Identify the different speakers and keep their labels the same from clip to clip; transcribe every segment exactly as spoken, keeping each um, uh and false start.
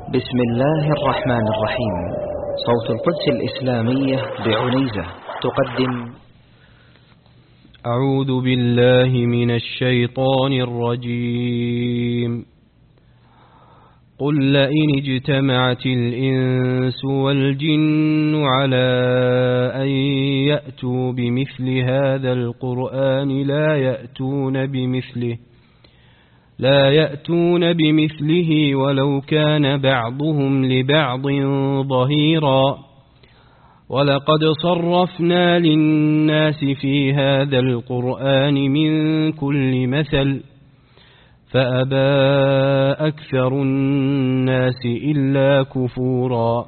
Speaker 1: بسم الله الرحمن الرحيم. صوت القدس الإسلامية بعنيزة تقدم.
Speaker 2: أعوذ بالله من الشيطان الرجيم. قل لئن اجتمعت الإنس والجن على أن يأتوا بمثل هذا القرآن لا يأتون بمثله لا يأتون بمثله ولو كان بعضهم لبعض ظهيرا. ولقد صرفنا للناس في هذا القرآن من كل مثل فأبى أكثر الناس إلا كفورا.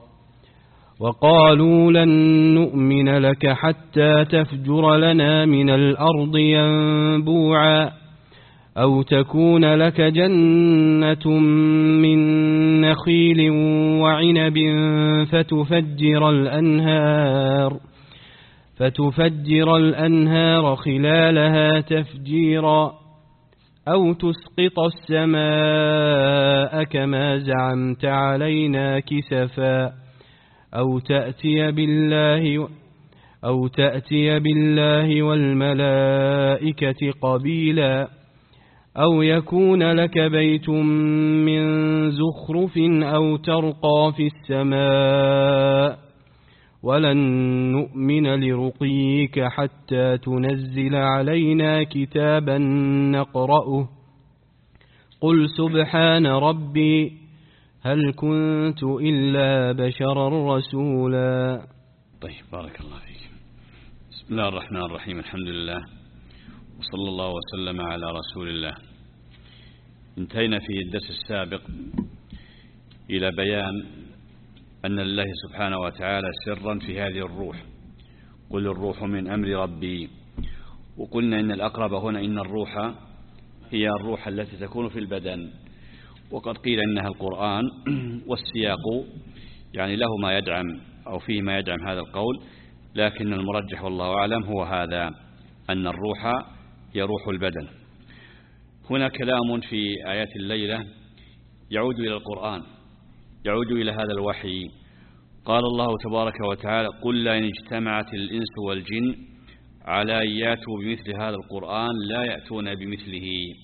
Speaker 2: وقالوا لن نؤمن لك حتى تفجر لنا من الأرض ينبوعا أو تكون لك جنة من نخيل وعنب فتفجر الأنهار فتفجر الأنهار خلالها تفجيرا أو تسقط السماء كما زعمت علينا كسفا أو تأتي بالله أو تأتي بالله والملائكة قبيلا أو يكون لك بيت من زخرف أو ترقى في السماء ولن نؤمن لرقيك حتى تنزل علينا كتابا نقرأه قل سبحان ربي هل كنت إلا بشرا رسولا.
Speaker 3: طيب، بارك الله فيك. بسم الله الرحمن الرحيم. الحمد لله وصلى الله وسلم على رسول الله. انتهينا في الدرس السابق إلى بيان أن لله سبحانه وتعالى سرا في هذه الروح. قل الروح من أمر ربي. وقلنا إن الأقرب هنا إن الروح هي الروح التي تكون في البدن، وقد قيل إنها القرآن، والسياق يعني له ما يدعم أو فيه ما يدعم هذا القول، لكن المرجح والله أعلم هو هذا، أن الروح هي روح البدن. هنا كلام في آيات الليلة يعود إلى القرآن، يعود إلى هذا الوحي. قال الله تبارك وتعالى: قل لئن اجتمعت الإنس والجن على أن يأتوا بمثل هذا القرآن لا يأتون بمثله.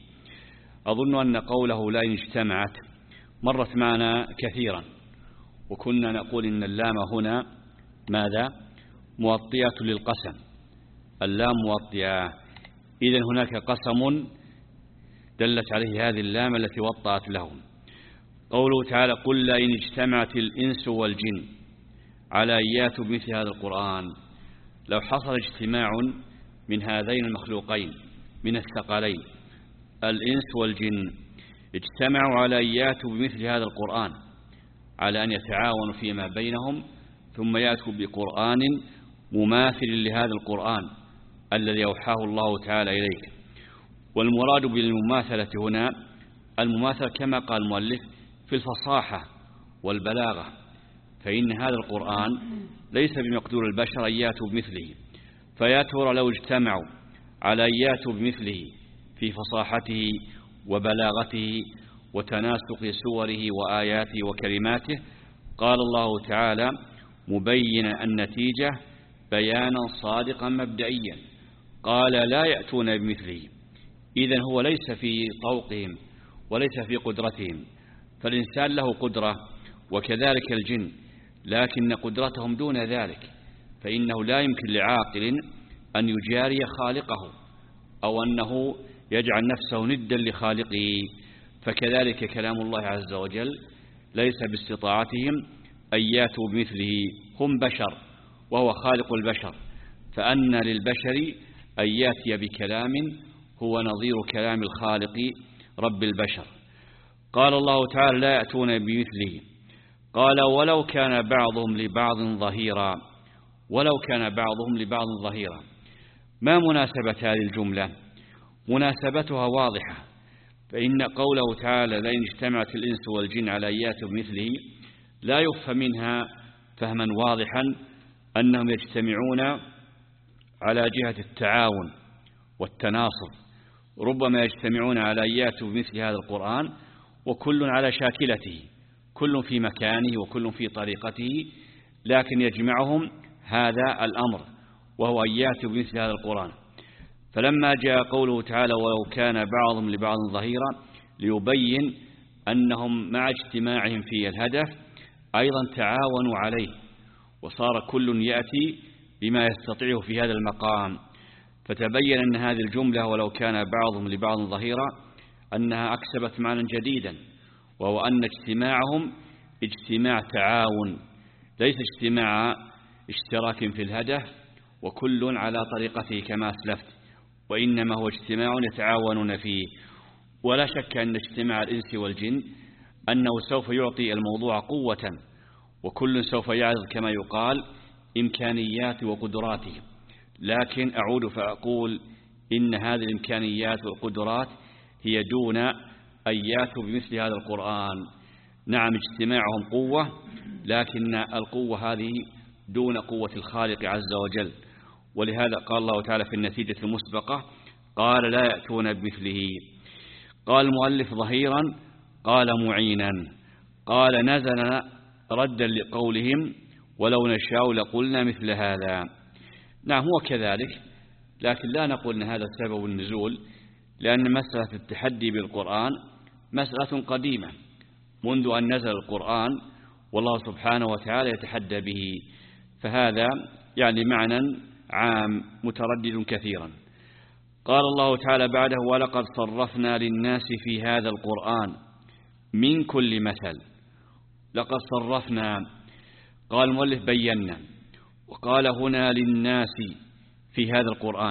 Speaker 3: أظن أن قوله لئن اجتمعت مرت معنا كثيرا، وكنا نقول إن اللام هنا ماذا؟ موطئة للقسم، اللام موطئة، إذن هناك قسم دلت عليه هذه اللام التي وطأت لهم. قوله تعالى: قل لئن اجتمعت الإنس والجن على أن يأتوا بمثل هذا القرآن. لو حصل اجتماع من هذين المخلوقين من الثقلين الإنس والجن، اجتمعوا على أن يأتوا بمثل هذا القرآن، على أن يتعاونوا فيما بينهم ثم يأتوا بقرآن مماثل لهذا القرآن الذي أوحاه الله تعالى إليك. والمراد بالمماثلة هنا المماثلة كما قال المؤلف في الفصاحة والبلاغة، فإن هذا القرآن ليس بمقدور البشر أن يأتوا بمثله، فيا ترى لو اجتمعوا على أن يأتوا بمثله في فصاحته وبلاغته وتناسق سوره وآياته وكلماته. قال الله تعالى مبينا النتيجة بيانا صادقا مبدئيا، قال لا يأتون بمثله. إذن هو ليس في طوقهم وليس في قدرتهم، فالإنسان له قدرة وكذلك الجن، لكن قدرتهم دون ذلك، فإنه لا يمكن لعاقل أن يجاري خالقه أو أنه يجعل نفسه ندا لخالقه. فكذلك كلام الله عز وجل ليس باستطاعتهم أن يأتوا بمثله، هم بشر وهو خالق البشر، فأن للبشر أن يأتي بكلام هو نظير كلام الخالق رب البشر. قال الله تعالى لا يأتون بمثله. قال ولو كان بعضهم لبعض ظهيرا. ولو كان بعضهم لبعض ظهيرا، ما مناسبة هذه الجملة؟ مناسبتها واضحة، فإن قوله تعالى لئن اجتمعت الإنس والجن على أن يأتوا بمثله لا يفهم منها فهما واضحا أنهم يجتمعون على جهة التعاون والتناصر، ربما يجتمعون على أن يأتوا بمثل هذا القرآن وكل على شاكلته، كل في مكانه وكل في طريقته، لكن يجمعهم هذا الأمر وهو أن يأتوا بمثل هذا القرآن. فلما جاء قوله تعالى ولو كان بعضهم لبعض ظهيرا ليبين أنهم مع اجتماعهم في الهدف أيضا تعاونوا عليه، وصار كل يأتي بما يستطيعه في هذا المقام. فتبين أن هذه الجملة ولو كان بعضهم لبعض ظهيرا أنها أكسبت معنى جديدا، وهو أن اجتماعهم اجتماع تعاون، ليس اجتماع اشتراك في الهدف وكل على طريقته كما أسلفت، وإنما هو اجتماع يتعاونون فيه. ولا شك أن اجتماع الإنس والجن أنه سوف يعطي الموضوع قوة، وكل سوف يعرض كما يقال إمكانيات وقدراته. لكن أعود فأقول إن هذه الإمكانيات والقدرات هي دون أن يأتوا بمثل هذا القرآن. نعم اجتماعهم قوة، لكن القوة هذه دون قوة الخالق عز وجل. ولهذا قال الله تعالى في النتيجة المسبقة قال لا يأتون بمثله. قال المؤلف ظهيرا، قال معينا، قال نزل ردا لقولهم ولو نشاء لقلنا مثل هذا. نعم هو كذلك، لكن لا نقول أن هذا سبب النزول، لأن مسألة التحدي بالقرآن مسألة قديمة منذ أن نزل القرآن والله سبحانه وتعالى يتحدى به، فهذا يعني معنى عام متردد كثيرا. قال الله تعالى بعده ولقد صرفنا للناس في هذا القرآن من كل مثل. لقد صرفنا، قال المؤلف بينا، وقال هنا للناس في هذا القرآن.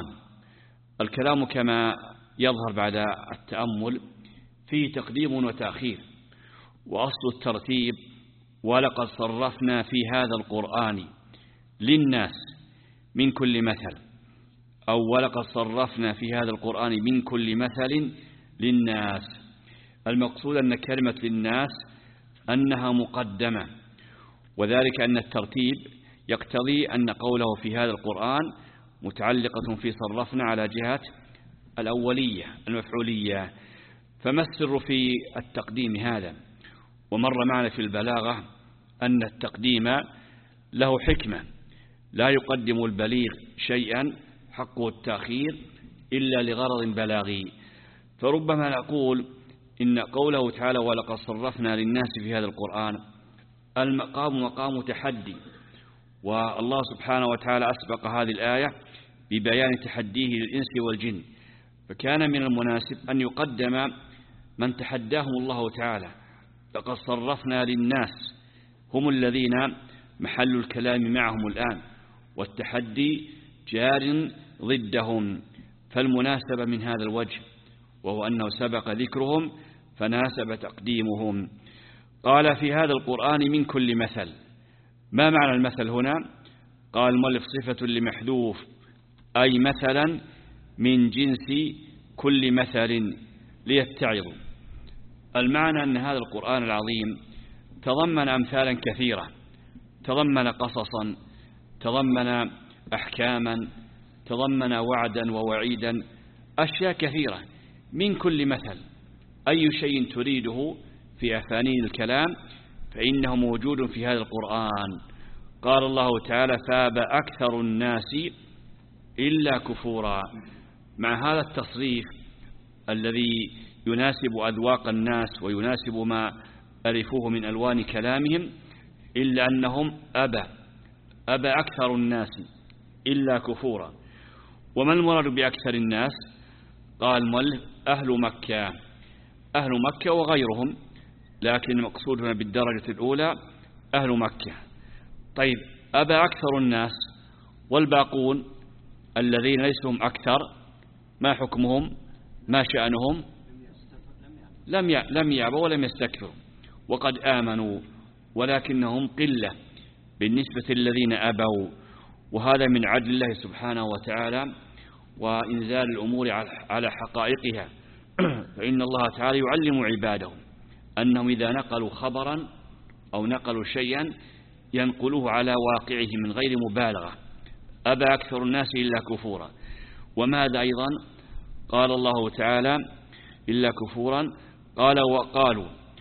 Speaker 3: الكلام كما يظهر بعد التأمل فيه تقديم وتأخير، وأصل الترتيب ولقد صرفنا في هذا القرآن للناس من كل مثل، أو ولقد صرفنا في هذا القرآن من كل مثل للناس. المقصود أن كلمة للناس أنها مقدمة، وذلك أن الترتيب يقتضي أن قوله في هذا القرآن متعلقة في صرفنا على جهة الأولية المفعولية. فما السر في التقديم هذا؟ ومر معنا في البلاغة أن التقديم له حكمة، لا يقدم البليغ شيئا حقه التأخير إلا لغرض بلاغي. فربما نقول إن قوله تعالى ولقد صرفنا للناس في هذا القرآن المقام مقام تحدي، والله سبحانه وتعالى أسبق هذه الآية ببيان تحديه للإنس والجن، فكان من المناسب أن يقدم من تحداهم الله تعالى. لقد صرفنا للناس هم الذين محل الكلام معهم الآن، والتحدي جار ضدهم، فالمناسبة من هذا الوجه، وهو أنه سبق ذكرهم فناسب تقديمهم. قال في هذا القرآن من كل مثل. ما معنى المثل هنا؟ قال المؤلف صفة لمحذوف، أي مثلا من جنس كل مثل ليتعظوا. المعنى أن هذا القرآن العظيم تضمن أمثالا كثيرة، تضمن قصصا، تضمن أحكاما، تضمن وعدا ووعيدا، أشياء كثيرة من كل مثل. أي شيء تريده في أفانين الكلام فإنه موجود في هذا القرآن. قال الله تعالى فابى أكثر الناس إلا كفورا. مع هذا التصريف الذي يناسب أذواق الناس ويناسب ما ألفوه من ألوان كلامهم، إلا أنهم أبى أبى أكثر الناس إلا كفورا. وما المراد بأكثر الناس؟ قال المؤلف أهل مكة، أهل مكة وغيرهم، لكن المقصود هنا بالدرجة الأولى أهل مكة. طيب أبى أكثر الناس، والباقون الذين ليسوا هم أكثر ما حكمهم؟ ما شأنهم؟ لم لم يعبوا ولم يستكثروا، وقد آمنوا، ولكنهم قلة بالنسبة للذين أبوا. وهذا من عدل الله سبحانه وتعالى وإنزال الأمور على حقائقها. فإن الله تعالى يعلم عباده أنهم إذا نقلوا خبرا أو نقلوا شيئا ينقلوه على واقعه من غير مبالغة. أبى أكثر الناس إلا كفورا. وماذا أيضا؟ قال الله تعالى إلا كفورا، قال وقالوا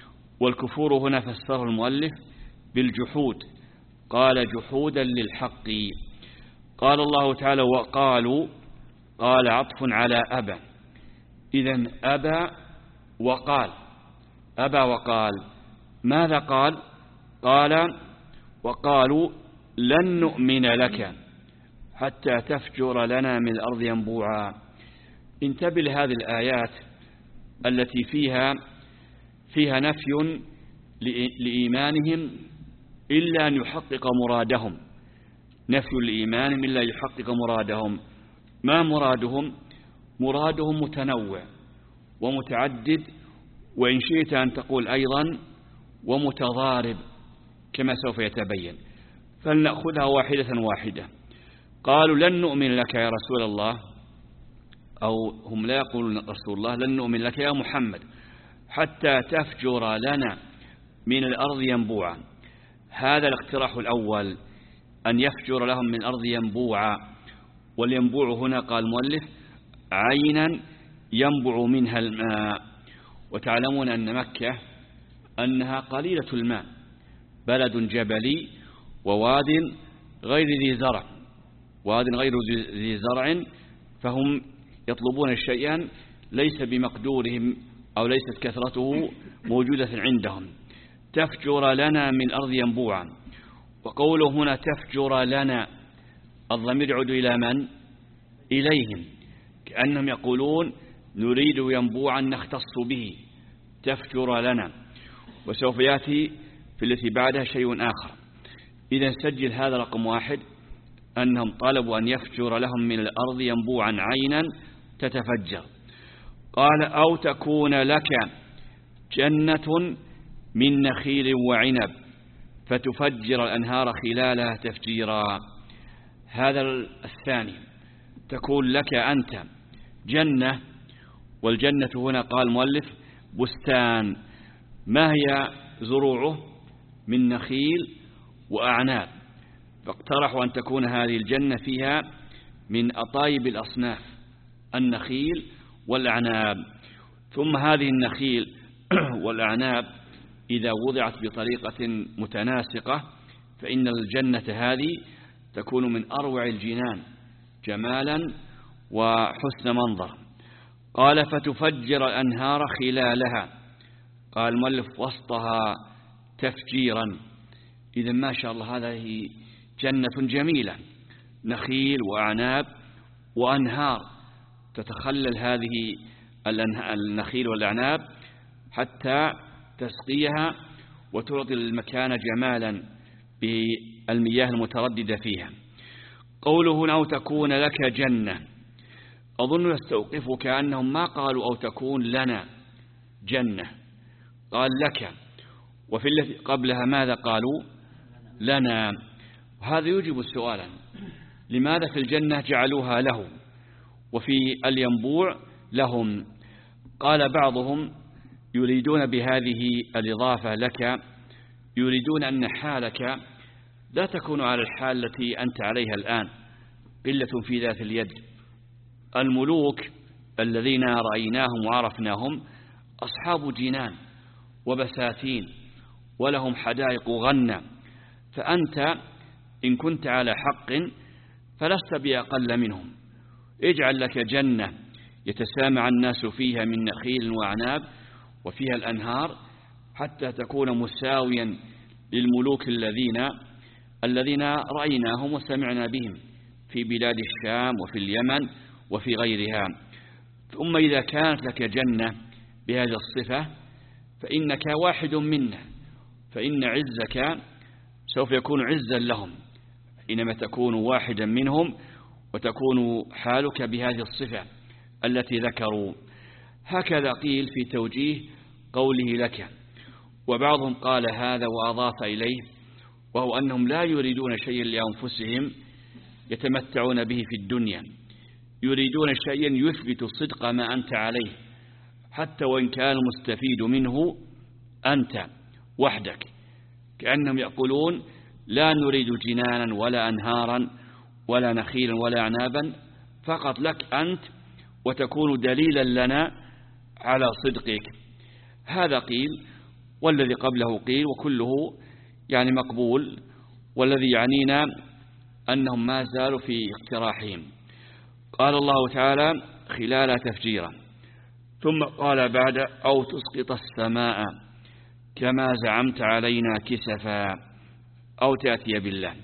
Speaker 3: والكفور هنا فسره المؤلف بالجحود، قال جحودا للحق. قال الله تعالى وقالوا، قال عطف على أبى، إذن أبى وقال، أبى وقال، ماذا قال؟ قال وقالوا لن نؤمن لك حتى تفجر لنا من الأرض ينبوعا. انتبه لهذه الآيات التي فيها فيها نفي لإيمانهم إلا أن يحقق مرادهم، نفي لإيمانهم إلا يحقق مرادهم. ما مرادهم؟ مرادهم متنوع ومتعدد، وإن شئت أن تقول أيضا ومتضارب كما سوف يتبين، فلنأخذها واحدة واحدة. قالوا لن نؤمن لك يا رسول الله، أو هم لا يقولون رسول الله، لن نؤمن لك يا محمد حتى تفجر لنا من الأرض ينبوعا. هذا الاقتراح الأول، أن يفجر لهم من الأرض ينبوعا. والينبوع هنا قال المؤلف عينا ينبع منها الماء. وتعلمون أن مكة أنها قليلة الماء، بلد جبلي وواد غير ذي زرع، واد غير ذي زرع، فهم يطلبون شيئا ليس بمقدورهم أو ليست كثرته موجودة عندهم. تفجر لنا من أرض ينبوعا. وقوله هنا تفجر لنا، الضمير يعود إلى من؟ إليهم، كأنهم يقولون نريد ينبوعا نختص به، تفجر لنا. وسوف يأتي في التي بعدها شيء آخر. إذا سجل هذا رقم واحد، أنهم طلبوا أن يفجر لهم من الأرض ينبوعا عينا تتفجر. قال أو تكون لك جنة من نخيل وعنب فتفجر الأنهار خلالها تفجيرا. هذا الثاني، تكون لك أنت جنة، والجنة هنا قال المؤلف بستان. ما هي زروعه؟ من نخيل وأعناب، فاقترحوا أن تكون هذه الجنة فيها من أطايب الأصناف، النخيل والأعناب. ثم هذه النخيل والأعناب إذا وضعت بطريقة متناسقة فإن الجنة هذه تكون من أروع الجنان جمالا وحسن منظر. قال فتفجر الأنهار خلالها، قال المؤلف وسطها تفجيرا. إذا ما شاء الله هذه جنة جميلة، نخيل وأعناب وأنهار تتخلل هذه النخيل والأعناب حتى تسقيها وتعطي المكان جمالا بالمياه المترددة فيها. قوله أو تكون لك جنة، أظن يستوقف كأنهم ما قالوا أو تكون لنا جنة، قال لك. وفي التي قبلها ماذا قالوا؟ لنا. وهذا يوجب سؤالا، لماذا في الجنة جعلوها له وفي الينبوع لهم؟ قال بعضهم يريدون بهذه الإضافة لك، يريدون أن حالك لا تكون على الحال التي أنت عليها الآن، قلة في ذات اليد. الملوك الذين رأيناهم وعرفناهم أصحاب جنان وبساتين ولهم حدائق غنى، فأنت إن كنت على حق فلست بأقل منهم. اجعل لك جنة يتسامع الناس فيها من نخيل وأعناب وفيها الأنهار حتى تكون مساويا للملوك الذين الذين رأيناهم وسمعنا بهم في بلاد الشام وفي اليمن وفي غيرها. ثم إذا كانت لك جنة بهذه الصفة فإنك واحد منا، فإن عزك سوف يكون عزا لهم إنما تكون واحدا منهم وتكون حالك بهذه الصفة التي ذكروا. هكذا قيل في توجيه قوله لك. وبعضهم قال هذا وأضاف إليه، وهو أنهم لا يريدون شيئا لأنفسهم يتمتعون به في الدنيا، يريدون شيئا يثبت صدق ما أنت عليه حتى وإن كان المستفيد منه أنت وحدك. كأنهم يقولون لا نريد جنانا ولا أنهارا ولا نخيلا ولا أعنابا، فقط لك أنت وتكون دليلا لنا على صدقك. هذا قيل. والذي قبله قيل، وكله يعني مقبول. والذي يعنينا أنهم ما زالوا في اقتراحهم. قال الله تعالى خلال تفجيره، ثم قال بعد أو تسقط السماء كما زعمت علينا كسفا أو تأتي بالله.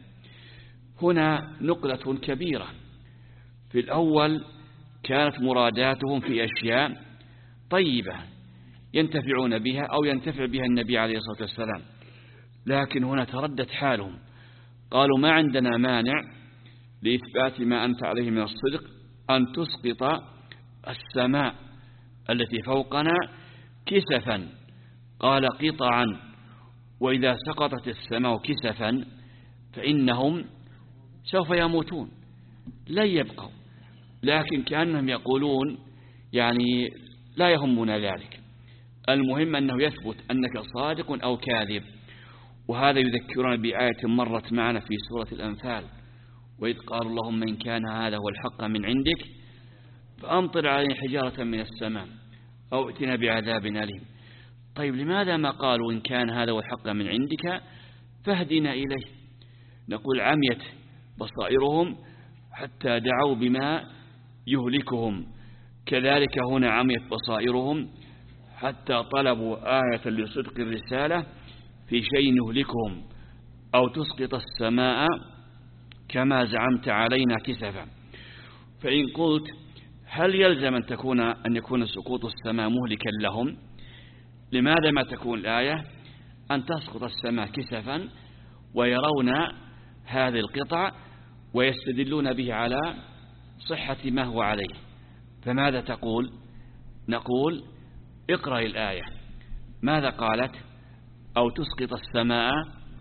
Speaker 3: هنا نقلة كبيرة. في الأول كانت مراداتهم في أشياء طيبة ينتفعون بها أو ينتفع بها النبي عليه الصلاة والسلام، لكن هنا تردت حالهم، قالوا ما عندنا مانع لإثبات ما أنت عليه من الصدق أن تسقط السماء التي فوقنا كسفا. قال قطعا، وإذا سقطت السماء كسفا فإنهم سوف يموتون لن يبقوا. لكن كأنهم يقولون يعني لا يهمنا ذلك، المهم أنه يثبت أنك صادق أو كاذب. وهذا يذكرنا بآية مرت معنا في سورة الأنفال، وإذ قال اللهم إن كان هذا هو الحق من عندك فأمطر علينا حجارة من السماء أو ائتنا بعذاب أليم. طيب لماذا ما قالوا إن كان هذا هو الحق من عندك فاهدنا إليه؟ نقول عميت بصائرهم حتى دعوا بما يهلكهم، كذلك هنا عميت بصائرهم حتى طلبوا آية لصدق الرسالة في شيء يهلكهم أو تسقط السماء كما زعمت علينا كسفا. فإن قلت هل يلزم أن تكون أن يكون سقوط السماء مهلكا لهم؟ لماذا ما تكون الآية أن تسقط السماء كسفا ويرون هذه القطع ويستدلون به على صحة ما هو عليه؟ فماذا تقول؟ نقول اقرأ الآية ماذا قالت؟ أو تسقط السماء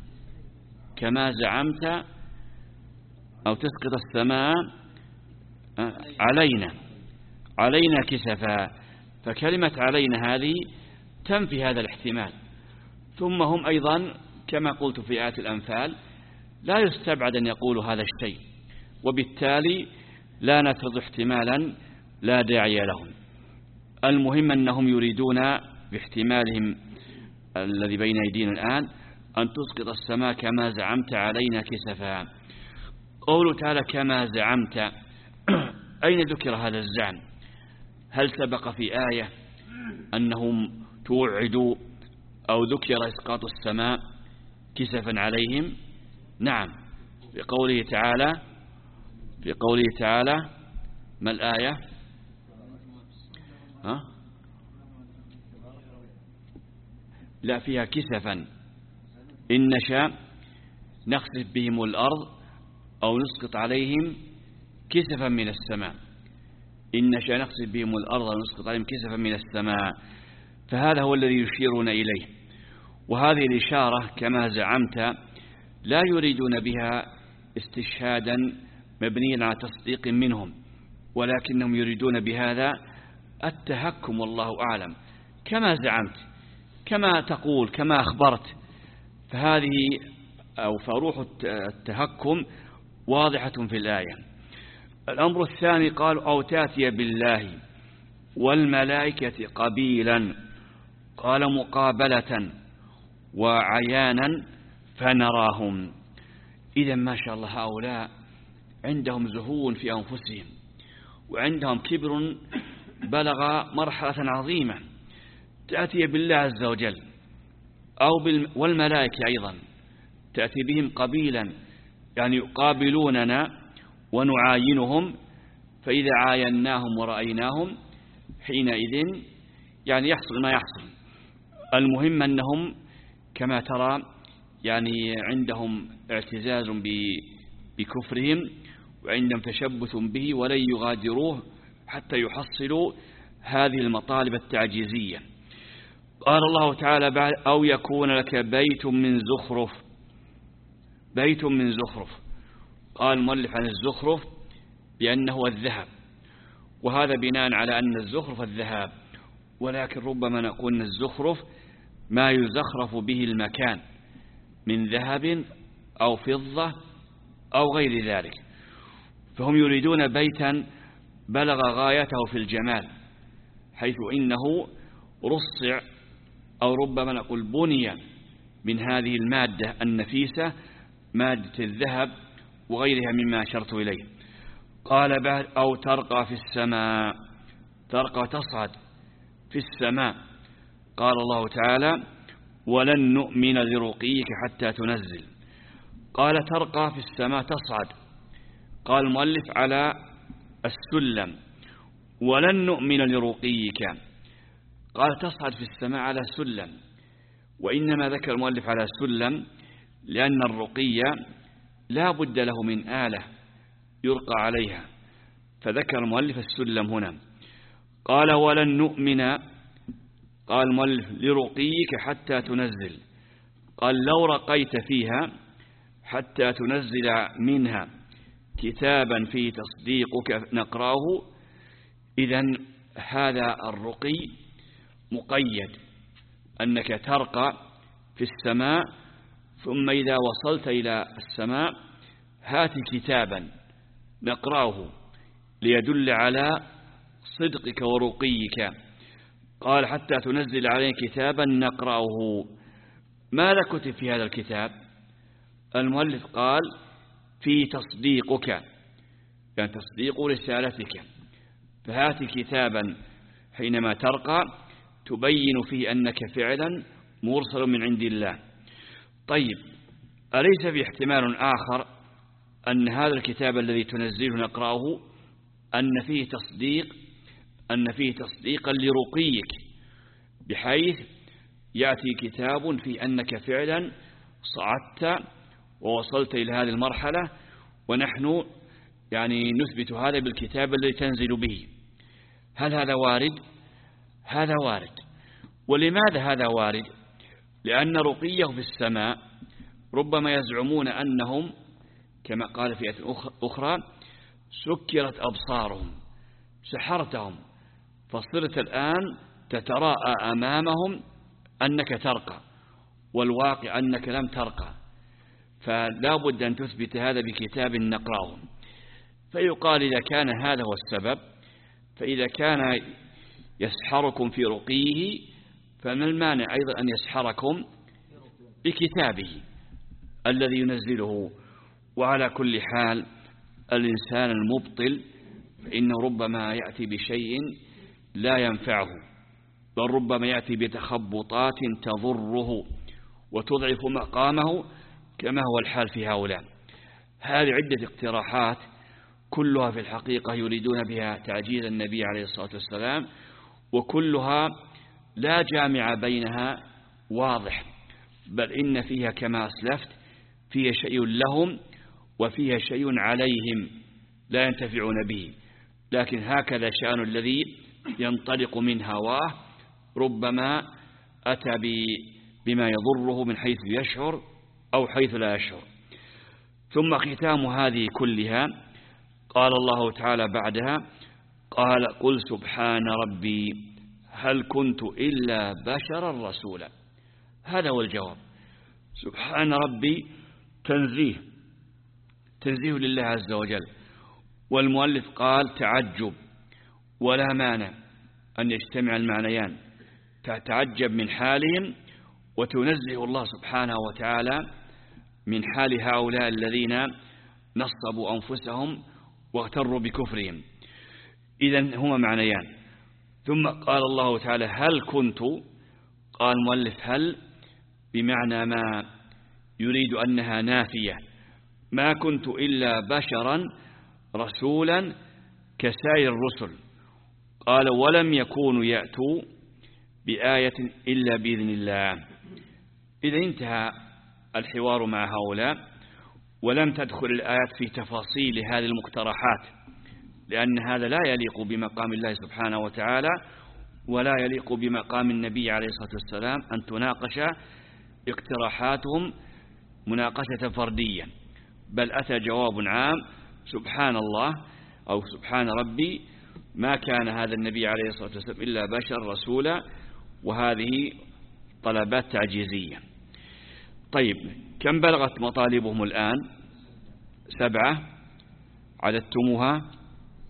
Speaker 3: كما زعمت أو تسقط السماء علينا علينا كسفا. فكلمة علينا هذه تنفي هذا الاحتمال. ثم هم أيضا كما قلت في آية الأنفال لا يستبعد أن يقولوا هذا الشيء، وبالتالي لا نفرض احتمالا لا داعي لهم. المهم أنهم يريدون باحتمالهم الذي بين أيدينا الآن أن تسقط السماء كما زعمت علينا كسفا. قوله تعالى كما زعمت، أين ذكر هذا الزعم؟ هل سبق في آية أنهم توعدوا أو ذكر إسقاط السماء كسفا عليهم؟ نعم، في قوله تعالى في قوله تعالى ما الآية؟ ها؟ لا، فيها كسفا إن نشاء نخسف بهم الأرض أو نسقط عليهم كسفا من السماء. إن نشاء نخسف بهم الأرض أو نسقط عليهم كسفا من السماء. فهذا هو الذي يشيرون إليه. وهذه الإشارة كما زعمت لا يريدون بها استشهادا مبنيا على تصديق منهم، ولكنهم يريدون بهذا التهكم، والله أعلم، كما زعمت كما تقول كما أخبرت. فهذه أو فروح التهكم واضحة في الآية. الأمر الثاني قالوا أو تأتي بالله والملائكة قبيلا، قال مقابلة وعيانا فنراهم. إذا ما شاء الله هؤلاء عندهم زهون في أنفسهم وعندهم كبر بلغ مرحلة عظيمة. تأتي بالله عز وجل أو والملائكة أيضا تأتي بهم قبيلا، يعني يقابلوننا ونعاينهم، فإذا عايناهم ورأيناهم حينئذ يعني يحصل ما يحصل. المهم أنهم كما ترى يعني عندهم اعتزاز بكفرهم وعندهم تشبث به ولن يغادروه حتى يحصلوا هذه المطالب التعجيزية. قال الله تعالى بعد أو يكون لك بيت من زخرف. بيت من زخرف، قال المؤلف عن الزخرف بأنه الذهب، وهذا بناء على أن الزخرف الذهب، ولكن ربما نقول أن الزخرف ما يزخرف به المكان من ذهب أو فضة أو غير ذلك. فهم يريدون بيتا بلغ غايته في الجمال، حيث إنه رصع أو ربما نقول بني من هذه المادة النفيسة مادة الذهب وغيرها مما أشرت إليه. قال بعد أو ترقى في السماء، ترقى تصعد في السماء. قال الله تعالى ولن نؤمن لرقيك حتى تنزل. قال ترقى في السماء تصعد، قال المؤلف على السلم. ولن نؤمن لرقيك، قال تصعد في السماء على سلم، وإنما ذكر المؤلف على سلم لأن الرقي لا بد له من آلة يرقى عليها، فذكر المؤلف السلم هنا. قال ولن نؤمن، قال المؤلف لرقيك حتى تنزل، قال لو رقيت فيها حتى تنزل منها كتابا فيه تصديقك نقرأه، إذن هذا الرقي مقيد، أنك ترقى في السماء ثم إذا وصلت إلى السماء هات كتابا نقرأه ليدل على صدقك ورقيك. قال حتى تنزل عليه كتابا نقرأه. ماذا كتب في هذا الكتاب؟ المؤلف قال في تصديقك، يعني تصديق رسالتك، فهات كتابا حينما ترقى تبين فيه أنك فعلا مرسل من عند الله. طيب أليس في احتمال آخر أن هذا الكتاب الذي تنزله نقرأه أن فيه تصديق، أن فيه تصديقا لرقيك، بحيث يأتي كتاب في أنك فعلا صعدت ووصلت إلى هذه المرحلة، ونحن يعني نثبت هذا بالكتاب الذي تنزل به. هل هذا وارد؟ هذا وارد. ولماذا هذا وارد؟ لأن رقيه في السماء ربما يزعمون أنهم كما قال في آية أخرى سكرت أبصارهم، سحرتهم، فصرت الآن تتراءى أمامهم أنك ترقى، والواقع أنك لم ترقى، فلا بد أن تثبت هذا بكتاب نقرأه. فيقال إذا كان هذا هو السبب، فإذا كان يسحركم في رقيه فما المانع أيضا أن يسحركم بكتابه الذي ينزله. وعلى كل حال الإنسان المبطل فإنه ربما يأتي بشيء لا ينفعه، بل ربما يأتي بتخبطات تضره وتضعف مقامه كما هو الحال في هؤلاء. هذه عدة اقتراحات كلها في الحقيقة يريدون بها تعجيز النبي عليه الصلاة والسلام، وكلها لا جامع بينها واضح، بل إن فيها كما أسلفت فيها شيء لهم وفيها شيء عليهم لا ينتفعون به. لكن هكذا شأن الذي ينطلق من هواه، ربما أتى بما يضره من حيث يشعر أو حيث لا يشعر. ثم ختام هذه كلها قال الله تعالى بعدها قال قل سبحان ربي هل كنت إلا بشرا رسولا. هذا هو الجواب. سبحان ربي تنزيه، تنزيه لله عز وجل. والمؤلف قال تعجب، ولا مانع أن يجتمع المعنيان، تتعجب من حالهم وتنزه الله سبحانه وتعالى من حال هؤلاء الذين نصبوا أنفسهم واغتروا بكفرهم. إذن هما معنيان. ثم قال الله تعالى هل كنت، قال المؤلف هل بمعنى ما، يريد أنها نافية، ما كنت إلا بشرا رسولا كسائر الرسل. قال ولم يكونوا يأتوا بآية إلا بإذن الله. إذا انتهى الحوار مع هؤلاء ولم تدخل الآيات في تفاصيل هذه المقترحات، لأن هذا لا يليق بمقام الله سبحانه وتعالى ولا يليق بمقام النبي عليه الصلاة والسلام أن تناقش اقتراحاتهم مناقشة فردية، بل أتى جواب عام سبحان الله أو سبحان ربي ما كان هذا النبي عليه الصلاة والسلام إلا بشر رسولا، وهذه طلبات تعجيزية. طيب كم بلغت مطالبهم الآن؟ سبعة عددتموها.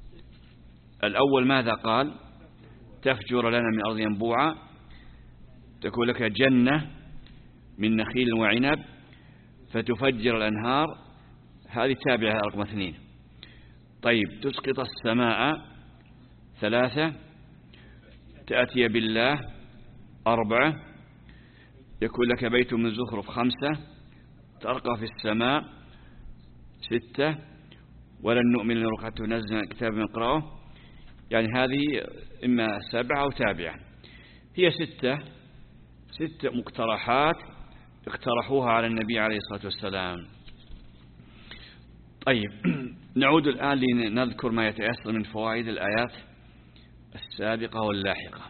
Speaker 3: الأول ماذا قال؟ تفجر لنا من أرض ينبوعا. تكون لك جنة من نخيل وعنب فتفجر الأنهار، هذه تابعة رقم اثنين. طيب تسقط السماء ثلاثة، تأتي بالله أربعة، يكون لك بيت من زخرف خمسة، ترقى في السماء ستة، ولن نؤمن لرقعة تنزل كتاب نقرأه، يعني هذه إما سبعة أو تابعة. هي ستة ست مقترحات اقترحوها على النبي عليه الصلاة والسلام. طيب نعود الآن لنذكر ما يتيسر من فوائد الآيات السابقة واللاحقة.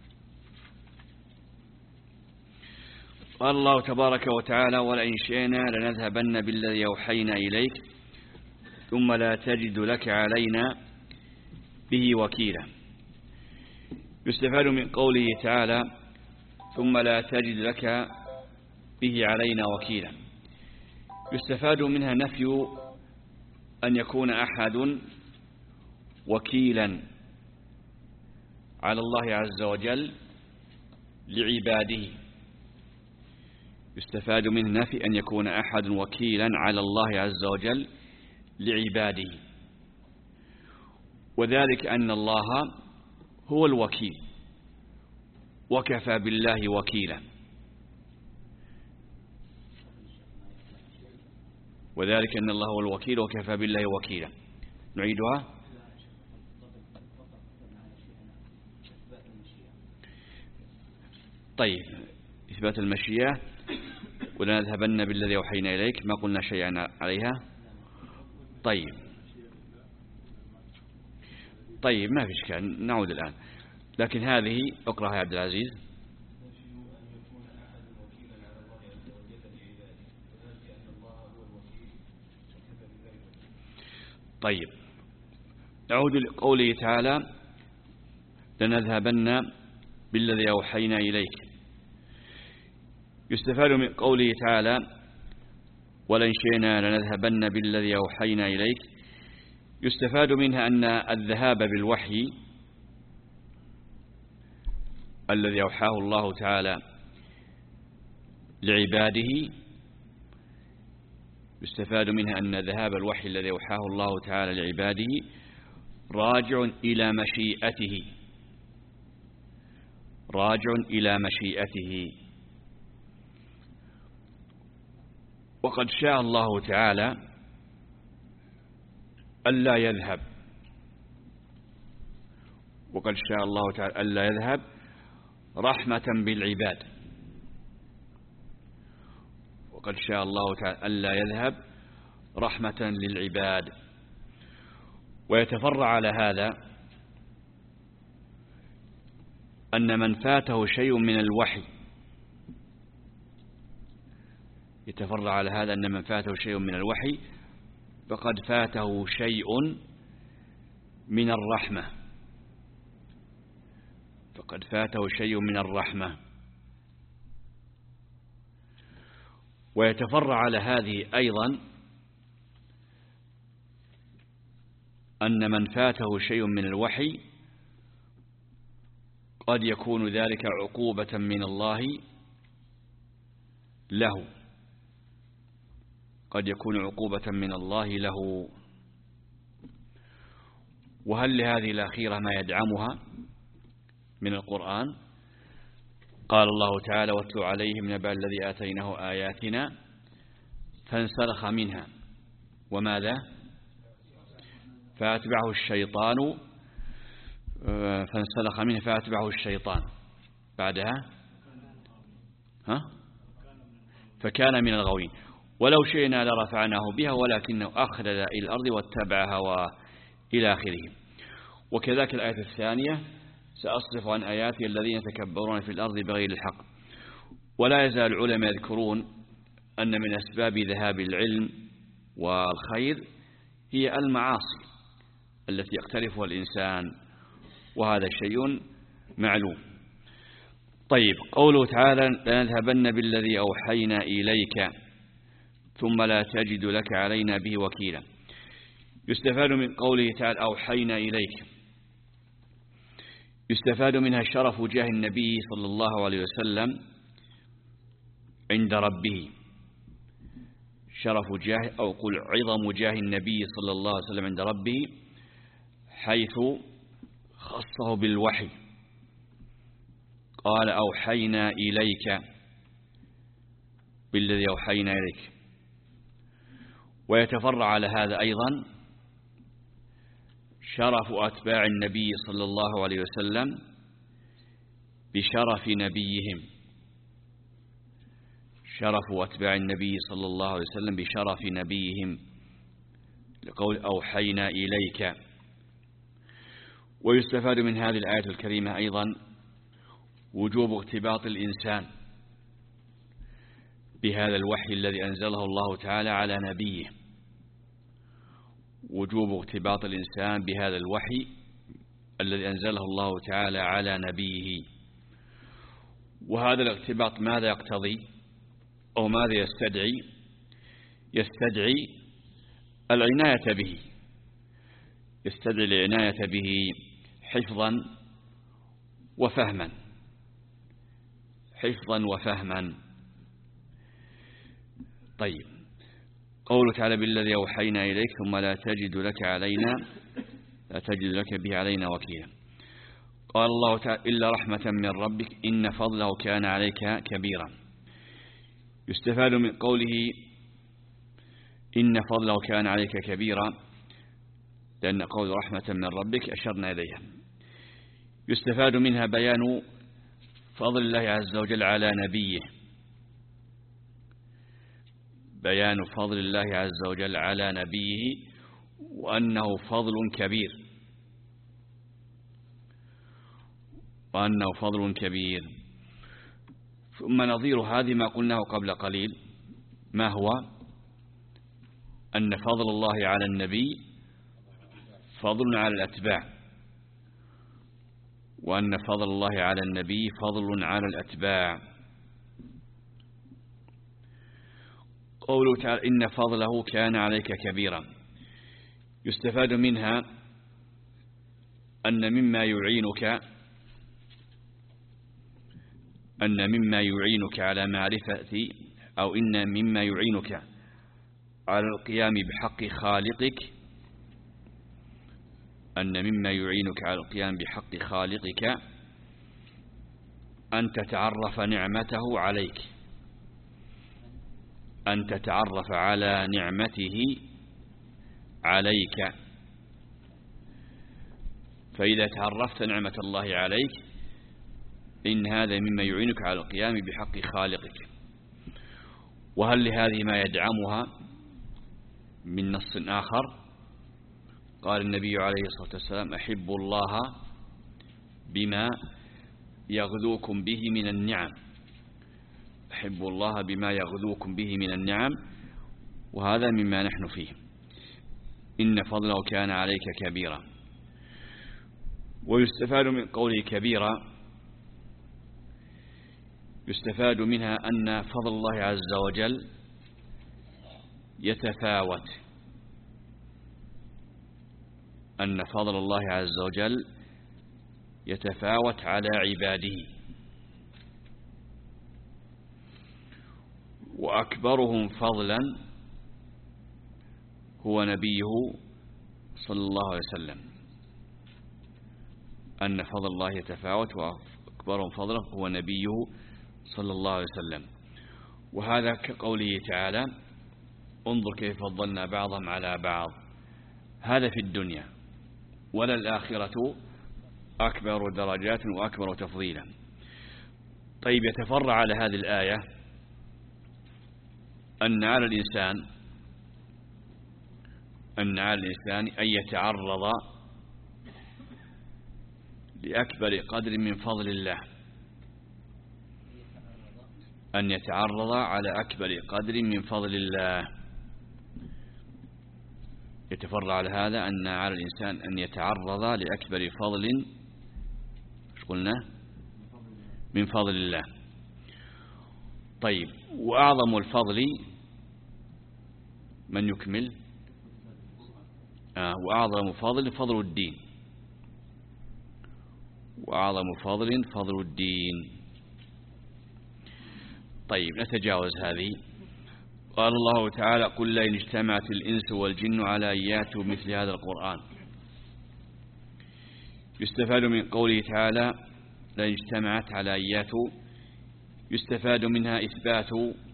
Speaker 3: قال الله تبارك وتعالى: ولئن شئنا لنذهبن بالذي أوحينا إليك ثم لا تجد لك علينا به وكيلا. يستفاد من قوله تعالى ثم لا تجد لك به علينا وكيلا، يستفاد منها نفي أن يكون أحد وكيلا على الله عز وجل لعباده. يستفاد منه نفي أن يكون أحد وكيلا على الله عز وجل لعباده، وذلك أن الله هو الوكيل وكفى بالله وكيلا. وذلك أن الله هو الوكيل وكفى بالله وكيلا. نعيدها. طيب إثبات المشيئة، ولنذهبن بالذي أوحينا إليك، ما قلنا شيئا عليها. طيب طيب ما في إشكال، نعود الآن. لكن هذه اقرأها يا عبد العزيز. طيب نعود لقوله تعالى: لنذهبن بالذي أوحينا إليك. يستفاد من قوله تعالى: ولئن شئنا لنذهبن بالذي أوحينا إليك، يستفاد منها أن الذهاب بالوحي الذي أوحاه الله تعالى لعباده، يستفاد منها أن ذهاب الوحي الذي أوحاه الله تعالى لعباده راجع إلى مشيئته، راجع إلى مشيئته. وقد شاء الله تعالى ألا يذهب، وقد شاء الله تعالى ألا يذهب رحمة بالعباد، وقد شاء الله تعالى ألا يذهب رحمة للعباد. ويتفرع على هذا أن من فاته شيء من الوحي، يتفرع على هذا أن من فاته شيء من الوحي فقد فاته شيء من الرحمة، فقد فاته شيء من الرحمة. ويتفرع على هذه أيضا أن من فاته شيء من الوحي قد يكون ذلك عقوبة من الله له، قد يكون عقوبة من الله له. وهل لهذه الأخيرة ما يدعمها من القرآن؟ قال الله تعالى: واتلو عليهم نبأ الذي آتيناه آياتنا فانسلخ منها وماذا فأتبعه الشيطان فانسلخ منها فأتبعه الشيطان بعدها ها فكان من الغاوين ولو شئنا لرفعناه بها ولكنه أخلد إلى الأرض واتبع هواه إلى آخره. وكذلك الآية الثانية: سأصرف عن آياتي الذين يتكبرون في الأرض بغير الحق. ولا يزال العلماء يذكرون أن من أسباب ذهاب العلم والخير هي المعاصي التي يقترفها الإنسان، وهذا شيء معلوم. طيب قوله تعالى: لنذهبن بالذي أوحينا إليك ثم لا تجد لك علينا به وكيلا. يستفاد من قوله تعالى: أوحينا إليك، يستفاد منها شرف جاه النبي صلى الله عليه وسلم عند ربه، شرف جاه أو قل عظم جاه النبي صلى الله عليه وسلم عند ربه، حيث خصه بالوحي، قال أوحينا إليك بالذي أوحينا إليك. ويتفرع على هذا أيضا شرف أتباع النبي صلى الله عليه وسلم بشرف نبيهم، شرف أتباع النبي صلى الله عليه وسلم بشرف نبيهم لقول أوحينا إليك. ويستفاد من هذه الآية الكريمة أيضا وجوب ارتباط الإنسان بهذا الوحي الذي أنزله الله تعالى على نبيه، وجوب ارتباط الإنسان بهذا الوحي الذي أنزله الله تعالى على نبيه. وهذا الارتباط ماذا يقتضي أو ماذا يستدعي؟ يستدعي العناية به، يستدعي العناية به حفظا وفهما، حفظا وفهما. طيب، قوله تعالى بالذي أوحينا إليك ثم لا تجد لك علينا لا تجد لك به علينا وكيلا. قال الله تعالى إلا رحمة من ربك إن فضله كان عليك كبيرا. يستفاد من قوله إن فضله كان عليك كبيرا لأن قول رحمة من ربك أشرنا إليها. يستفاد منها بيان فضل الله عز وجل على نبيه، بيان فضل الله عز وجل على نبيه وأنه فضل كبير، وأنه فضل كبير. ثم نظير هذه ما قلناه قبل قليل، ما هو؟ أن فضل الله على النبي فضل على الأتباع، وأن فضل الله على النبي فضل على الأتباع. قوله تعالى إن فضله كان عليك كبيرا، يستفاد منها أن مما يعينك أن مما يعينك على معرفة أو إن مما يعينك على القيام بحق خالقك أن مما يعينك على القيام بحق خالقك أن تتعرف نعمته عليك، أن تتعرف على نعمته عليك. فإذا تعرفت نعمة الله عليك إن هذا مما يعينك على القيام بحق خالقك. وهل لهذه ما يدعمها من نص آخر؟ قال النبي عليه الصلاة والسلام أحبوا الله بما يغذوكم به من النعم، أحبوا الله بما يغذوكم به من النعم، وهذا مما نحن فيه. إن فضله كان عليك كبيرا. ويستفاد من قوله كبيرا يستفاد منها أن فضل الله عز وجل يتفاوت، أن فضل الله عز وجل يتفاوت على عباده، وأكبرهم فضلا هو نبيه صلى الله عليه وسلم، أن فضل الله يتفاوت وأكبرهم فضلا هو نبيه صلى الله عليه وسلم. وهذا كقوله تعالى انظر كيف فضلنا بعضهم على بعض، هذا في الدنيا، وللآخرة أكبر درجات وأكبر تفضيلا. طيب، يتفرع على هذه الآية أن على الإنسان أن على الإنسان أن يتعرض لأكبر قدر من فضل الله، أن يتعرض على أكبر قدر من فضل الله. يتفرع على هذا أن على الإنسان أن يتعرض لأكبر فضل ايش قلنا من فضل الله. طيب، وأعظم الفضل من يكمل آه وأعظم فضل فضل الدين، وأعظم فضل فضل الدين. طيب نتجاوز هذه. قال الله تعالى: قل لئن اجتمعت الإنس والجن على أن يأتوا مثل هذا القرآن. يستفاد من قوله تعالى لئن اجتمعت على أن يأتوا، يستفاد منها إثبات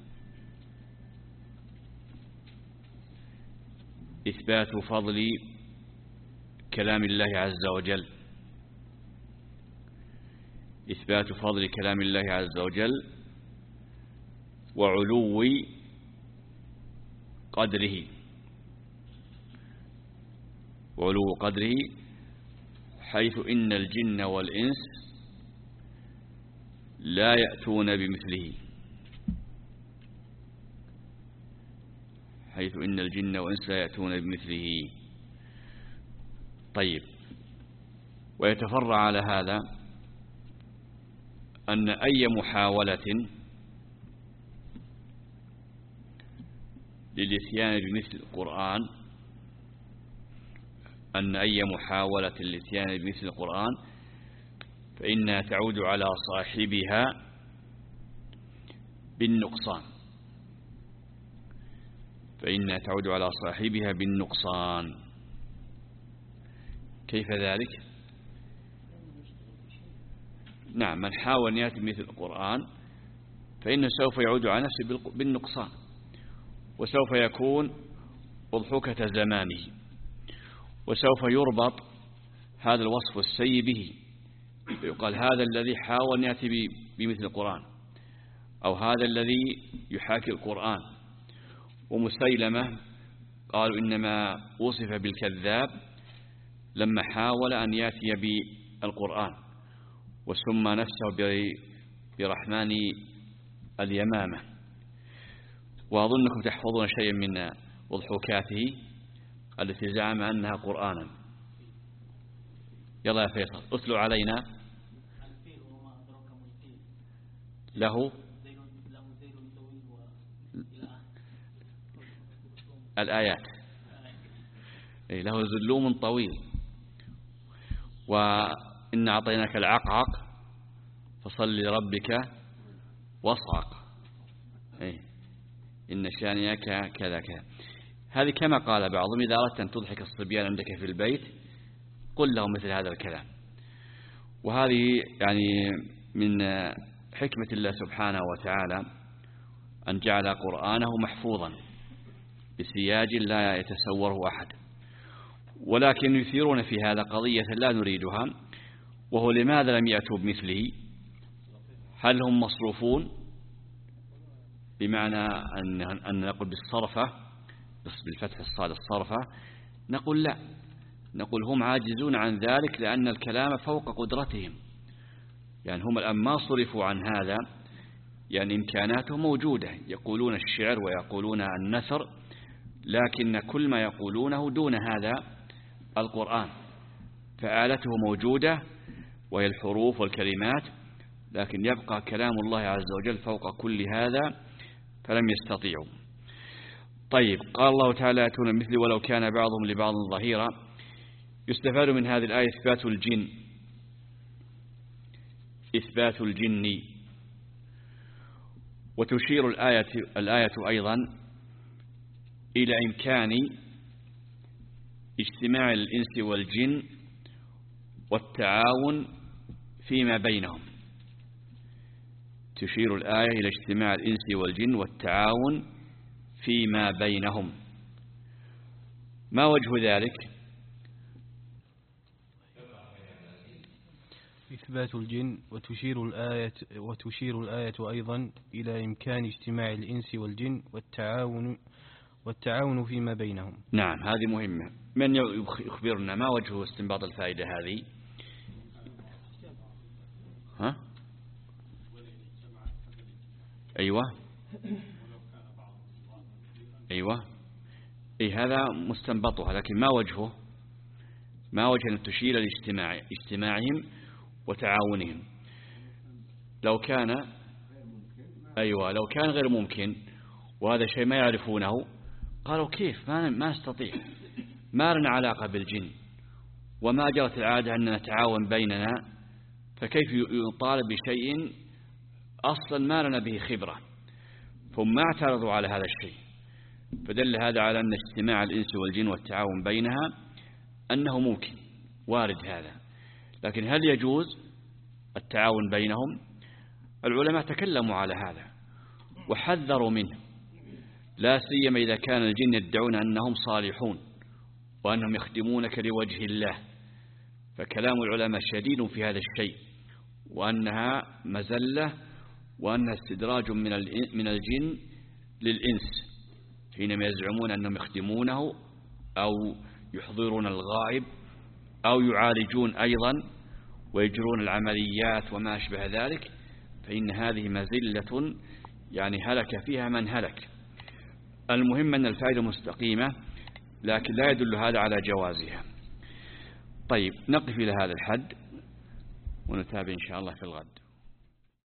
Speaker 3: إثبات فضل كلام الله عز وجل، إثبات فضل كلام الله عز وجل وعلو قدره وعلو قدره حيث إن الجن والإنس لا يأتون بمثله، حيث إن الجن والإنس لا يأتون بمثله. طيب، ويتفرع على هذا أن أي محاولة للإتيان بمثل القرآن أن أي محاولة للإتيان بمثل القرآن فإنها تعود على صاحبها بالنقصان، فإنها تعود على صاحبها بالنقصان. كيف ذلك؟ نعم، من حاول أن يأتي بمثل القرآن فإنه سوف يعود على نفسه بالنقصان، وسوف يكون أضحكة زمانه، وسوف يربط هذا الوصف السيء به، يقال هذا الذي حاول أن يأتي بمثل القرآن، أو هذا الذي يحاكي القرآن. ومسيلمة قالوا إنما وصف بالكذاب لما حاول أن يأتي بالقرآن، وسمى نفسه برحمن اليمامة. وأظنكم تحفظون شيئا من أضحكاته التي زعم أنها قرآنا. يلا يا فيصل أتلو علينا. له الآيات، له زلوم طويل، وإن أعطيناك العقعق فصل لربك واصعق، إن شانئك كذا كذا. هذه كما قال بعضهم: إذا أردت أن تضحك الصبيان عندك في البيت قل لهم مثل هذا الكلام. وهذه يعني من حكمة الله سبحانه وتعالى أن جعل قرآنه محفوظا بسياج لا يتسوره أحد. ولكن يثيرون في هذا قضية لا نريدها، وهو لماذا لم يأتوا بمثله؟ هل هم مصروفون؟ بمعنى أن, أن نقول بالصرفة، بالفتح الصاد الصرفة، نقول لا، نقول هم عاجزون عن ذلك لأن الكلام فوق قدرتهم. يعني هم الآن ما صرفوا عن هذا، يعني إمكاناته موجودة، يقولون الشعر ويقولون النثر، لكن كل ما يقولونه دون هذا القرآن، فآلته موجودة وهي الحروف والكلمات، لكن يبقى كلام الله عز وجل فوق كل هذا، فلم يستطيعوا. طيب، قال الله تعالى: يأتون مثل ولو كان بعضهم لبعض ظهيرا. يستفاد من هذه الآية إثبات الجن، إثبات الجن. وتشير الآية, الآية أيضا إلى إمكان اجتماع الإنس والجن والتعاون فيما بينهم. تشير الآية إلى اجتماع الإنس والجن والتعاون فيما بينهم. ما وجه ذلك؟
Speaker 2: إثبات الجن. وتشير الآية وتشير الآية أيضا إلى إمكان اجتماع الإنس والجن والتعاون والتعاون فيما بينهم.
Speaker 3: نعم، هذه مهمة. من يخبرنا ما وجه استنباط الفائدة هذه؟ ها؟ أيوة أيوة أي هذا مستنبطها، لكن ما وجهه؟ ما وجه أن تشير لاجتماع اجتماعهم وتعاونهم؟ لو كان أيوة لو كان غير ممكن وهذا شيء ما يعرفونه قالوا كيف ما ما نستطيع، ما لنا علاقة بالجن، وما جرت العادة أن نتعاون بيننا فكيف يطالب بشيء أصلا ما لنا به خبرة؟ فهم ما اعترضوا على هذا الشيء، فدل هذا على أن اجتماع الإنس والجن والتعاون بينها أنه ممكن وارد هذا. لكن هل يجوز التعاون بينهم؟ العلماء تكلموا على هذا وحذروا منه، لا سيما إذا كان الجن يدعون أنهم صالحون وأنهم يخدمونك لوجه الله، فكلام العلماء شديد في هذا الشيء، وأنها مزلة وأنها استدراج من الجن للإنس حينما يزعمون أنهم يخدمونه أو يحضرون الغائب أو يعالجون أيضا ويجرون العمليات وما أشبه ذلك، فإن هذه مزلة يعني هلك فيها من هلك. المهم أن الفائدة مستقيمة، لكن لا يدل هذا على جوازها. طيب، نقف إلى هذا الحد ونتابع إن شاء الله في الغد.